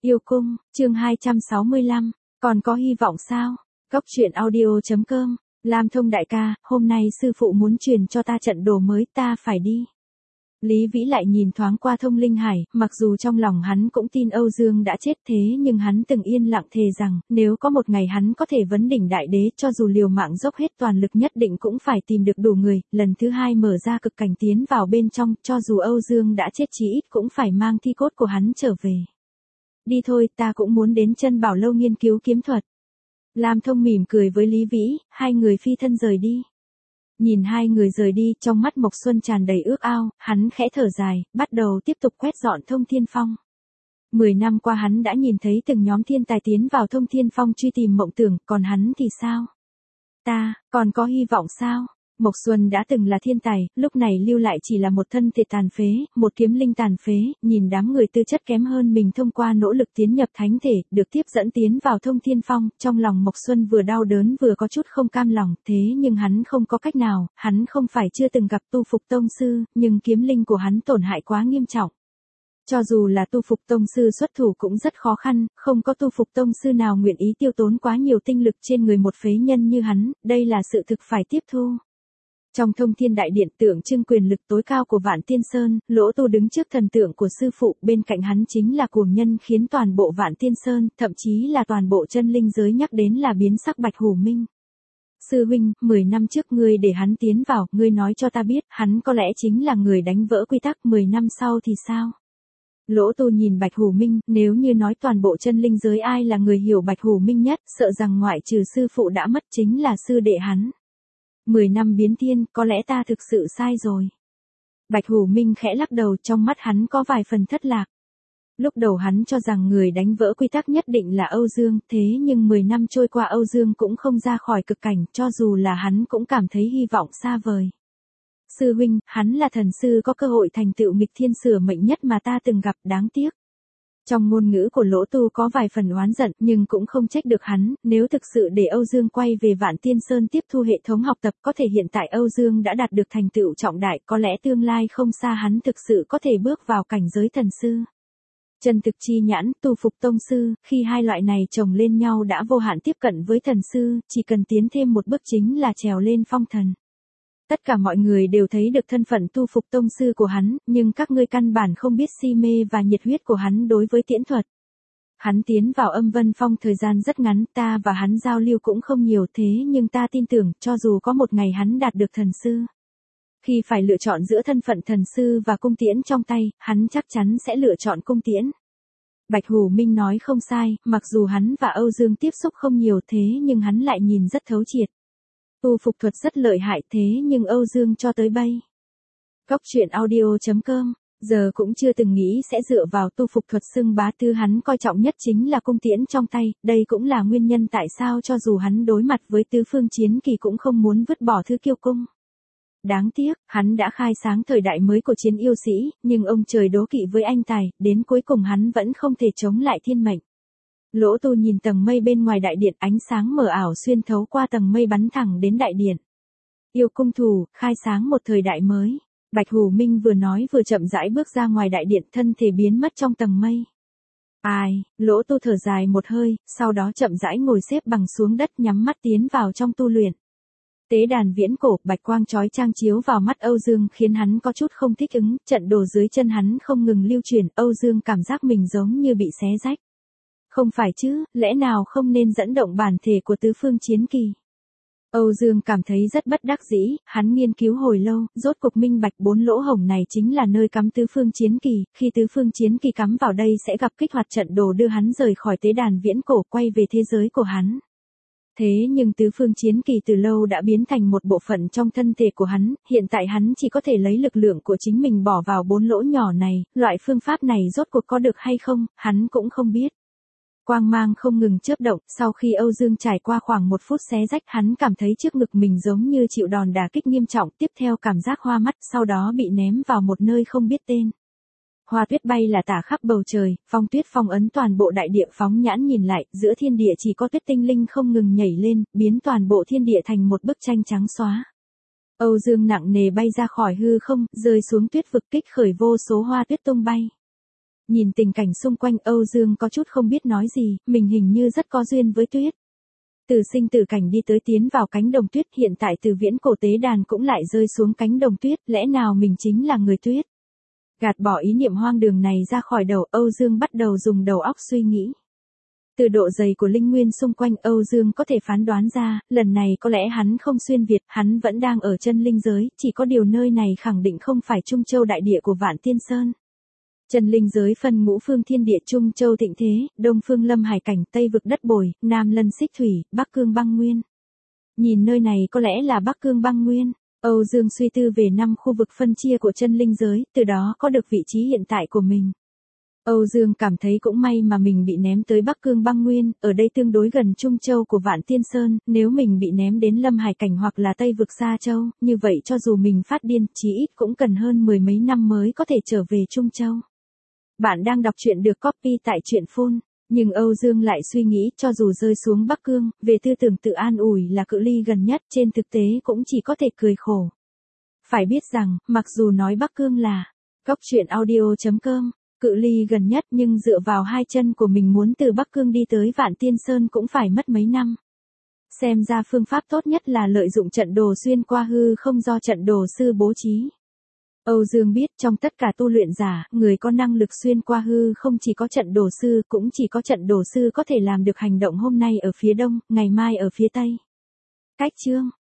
Yêu cung, chương 265, còn có hy vọng sao? Cốc truyện audio.com, Lam Thông đại ca, hôm nay sư phụ muốn truyền cho ta trận đồ mới, ta phải đi. Lý Vĩ lại nhìn thoáng qua Thông Linh Hải, mặc dù trong lòng hắn cũng tin Âu Dương đã chết thế nhưng hắn từng yên lặng thề rằng, nếu có một ngày hắn có thể vấn đỉnh đại đế cho dù liều mạng dốc hết toàn lực nhất định cũng phải tìm được đủ người, lần thứ hai mở ra cực cảnh tiến vào bên trong, cho dù Âu Dương đã chết chí ít cũng phải mang thi cốt của hắn trở về. Đi thôi, ta cũng muốn đến Chân Bảo Lâu nghiên cứu kiếm thuật. Lam Thông mỉm cười với Lý Vĩ, hai người phi thân rời đi. Nhìn hai người rời đi, trong mắt Mộc Xuân tràn đầy ước ao, hắn khẽ thở dài, bắt đầu tiếp tục quét dọn Thông Thiên Phong. 10 năm qua hắn đã nhìn thấy từng nhóm thiên tài tiến vào Thông Thiên Phong truy tìm mộng tưởng, còn hắn thì sao? Ta, còn có hy vọng sao? Mộc Xuân đã từng là thiên tài, lúc này lưu lại chỉ là một thân thể tàn phế, một kiếm linh tàn phế, nhìn đám người tư chất kém hơn mình thông qua nỗ lực tiến nhập thánh thể, được tiếp dẫn tiến vào Thông Thiên Phong, trong lòng Mộc Xuân vừa đau đớn vừa có chút không cam lòng, thế nhưng hắn không có cách nào, hắn không phải chưa từng gặp tu phục tông sư, nhưng kiếm linh của hắn tổn hại quá nghiêm trọng. Cho dù là tu phục tông sư xuất thủ cũng rất khó khăn, không có tu phục tông sư nào nguyện ý tiêu tốn quá nhiều tinh lực trên người một phế nhân như hắn, đây là sự thực phải tiếp thu. Trong Thông Thiên Đại Điện tượng trưng quyền lực tối cao của Vạn Tiên Sơn, Lỗ Tu đứng trước thần tượng của sư phụ, bên cạnh hắn chính là cuồng nhân khiến toàn bộ Vạn Tiên Sơn, thậm chí là toàn bộ chân linh giới nhắc đến là biến sắc Bạch Hủ Minh. Sư huynh, 10 năm trước ngươi để hắn tiến vào, ngươi nói cho ta biết, hắn có lẽ chính là người đánh vỡ quy tắc, 10 năm sau thì sao? Lỗ Tu nhìn Bạch Hủ Minh, nếu như nói toàn bộ chân linh giới ai là người hiểu Bạch Hủ Minh nhất, sợ rằng ngoại trừ sư phụ đã mất chính là sư đệ hắn. 10 năm biến thiên, có lẽ ta thực sự sai rồi. Bạch Hủ Minh khẽ lắc đầu, trong mắt hắn có vài phần thất lạc. Lúc đầu hắn cho rằng người đánh vỡ quy tắc nhất định là Âu Dương, thế nhưng 10 năm trôi qua Âu Dương cũng không ra khỏi cực cảnh, cho dù là hắn cũng cảm thấy hy vọng xa vời. Sư huynh, hắn là thần sư có cơ hội thành tựu nghịch thiên sửa mệnh nhất mà ta từng gặp, đáng tiếc. Trong ngôn ngữ của Lỗ Tu có vài phần oán giận, nhưng cũng không trách được hắn, nếu thực sự để Âu Dương quay về Vạn Tiên Sơn tiếp thu hệ thống học tập, có thể hiện tại Âu Dương đã đạt được thành tựu trọng đại, có lẽ tương lai không xa hắn thực sự có thể bước vào cảnh giới thần sư. Chân thực chi nhãn, tu phục tông sư, khi hai loại này chồng lên nhau đã vô hạn tiếp cận với thần sư, chỉ cần tiến thêm một bước chính là trèo lên phong thần. Tất cả mọi người đều thấy được thân phận tu phục tông sư của hắn, nhưng các ngươi căn bản không biết si mê và nhiệt huyết của hắn đối với tiễn thuật. Hắn tiến vào Âm Vân Phong thời gian rất ngắn, ta và hắn giao lưu cũng không nhiều thế nhưng ta tin tưởng, cho dù có một ngày hắn đạt được thần sư. Khi phải lựa chọn giữa thân phận thần sư và cung tiễn trong tay, hắn chắc chắn sẽ lựa chọn cung tiễn. Bạch Hủ Minh nói không sai, mặc dù hắn và Âu Dương tiếp xúc không nhiều thế nhưng hắn lại nhìn rất thấu triệt. Tu phục thuật rất lợi hại thế nhưng Âu Dương cho tới bây. Cốc truyện audio.com, giờ cũng chưa từng nghĩ sẽ dựa vào tu phục thuật xưng bá, thứ hắn coi trọng nhất chính là cung tiễn trong tay, đây cũng là nguyên nhân tại sao cho dù hắn đối mặt với tứ phương chiến kỳ cũng không muốn vứt bỏ thứ kiêu cung. Đáng tiếc, hắn đã khai sáng thời đại mới của chiến yêu sĩ, nhưng ông trời đố kỵ với anh tài, đến cuối cùng hắn vẫn không thể chống lại thiên mệnh. Lỗ Tu nhìn tầng mây bên ngoài đại điện, ánh sáng mờ ảo xuyên thấu qua tầng mây bắn thẳng đến đại điện. Yêu cung thủ, khai sáng một thời đại mới. Bạch Hủ Minh vừa nói vừa chậm rãi bước ra ngoài đại điện, thân thể biến mất trong tầng mây. Ai, Lỗ Tu thở dài một hơi, sau đó chậm rãi ngồi xếp bằng xuống đất nhắm mắt tiến vào trong tu luyện. Tế đàn viễn cổ, bạch quang chói chang chiếu vào mắt Âu Dương khiến hắn có chút không thích ứng, trận đồ dưới chân hắn không ngừng lưu chuyển, Âu Dương cảm giác mình giống như bị xé rách. Không phải chứ, lẽ nào không nên dẫn động bản thể của tứ phương chiến kỳ? Âu Dương cảm thấy rất bất đắc dĩ, hắn nghiên cứu hồi lâu, rốt cuộc minh bạch 4 lỗ hổng này chính là nơi cắm tứ phương chiến kỳ, khi tứ phương chiến kỳ cắm vào đây sẽ gặp kích hoạt trận đồ đưa hắn rời khỏi tế đàn viễn cổ quay về thế giới của hắn. Thế nhưng tứ phương chiến kỳ từ lâu đã biến thành một bộ phận trong thân thể của hắn, hiện tại hắn chỉ có thể lấy lực lượng của chính mình bỏ vào 4 lỗ nhỏ này, loại phương pháp này rốt cuộc có được hay không, hắn cũng không biết. Quang mang không ngừng chớp động, sau khi Âu Dương trải qua khoảng 1 phút xé rách, hắn cảm thấy trước ngực mình giống như chịu đòn đả kích nghiêm trọng, tiếp theo cảm giác hoa mắt, sau đó bị ném vào một nơi không biết tên. Hoa tuyết bay là tả khắp bầu trời, phong tuyết phong ấn toàn bộ đại địa, phóng nhãn nhìn lại, giữa thiên địa chỉ có tuyết tinh linh không ngừng nhảy lên, biến toàn bộ thiên địa thành một bức tranh trắng xóa. Âu Dương nặng nề bay ra khỏi hư không, rơi xuống tuyết vực, kích khởi vô số hoa tuyết tung bay. Nhìn tình cảnh xung quanh Âu Dương có chút không biết nói gì, mình hình như rất có duyên với tuyết. Từ sinh tử cảnh đi tới tiến vào cánh đồng tuyết, hiện tại từ viễn cổ tế đàn cũng lại rơi xuống cánh đồng tuyết, lẽ nào mình chính là người tuyết? Gạt bỏ ý niệm hoang đường này ra khỏi đầu, Âu Dương bắt đầu dùng đầu óc suy nghĩ. Từ độ dày của linh nguyên xung quanh, Âu Dương có thể phán đoán ra, lần này có lẽ hắn không xuyên Việt, hắn vẫn đang ở chân linh giới, chỉ có điều nơi này khẳng định không phải Trung Châu đại địa của Vạn Tiên Sơn. Chân linh giới phân ngũ phương thiên địa: Trung Châu thịnh thế, Đông phương lâm hải cảnh, Tây vực đất bồi, Nam lân xích thủy, Bắc cương băng nguyên. Nhìn nơi này có lẽ là Bắc cương băng nguyên. Âu Dương suy tư về 5 khu vực phân chia của chân linh giới, từ đó có được vị trí hiện tại của mình. Âu Dương cảm thấy cũng may mà mình bị ném tới Bắc cương băng nguyên, ở đây tương đối gần Trung Châu của Vạn Tiên Sơn, nếu mình bị ném đến Lâm Hải cảnh hoặc là Tây vực Sa Châu, như vậy cho dù mình phát điên, chí ít cũng cần hơn 10 mấy năm mới có thể trở về Trung Châu. Bạn đang đọc truyện được copy tại truyện phone, nhưng Âu Dương lại suy nghĩ cho dù rơi xuống Bắc Cương, về tư tưởng tự an ủi là cự ly gần nhất, trên thực tế cũng chỉ có thể cười khổ. Phải biết rằng, mặc dù nói Bắc Cương là góc truyện audio.com, cự ly gần nhất, nhưng dựa vào hai chân của mình muốn từ Bắc Cương đi tới Vạn Tiên Sơn cũng phải mất mấy năm. Xem ra phương pháp tốt nhất là lợi dụng trận đồ xuyên qua hư không do trận đồ sư bố trí. Âu Dương biết trong tất cả tu luyện giả, người có năng lực xuyên qua hư không chỉ có trận đồ sư, cũng chỉ có trận đồ sư có thể làm được hành động hôm nay ở phía đông, ngày mai ở phía tây. Cách chương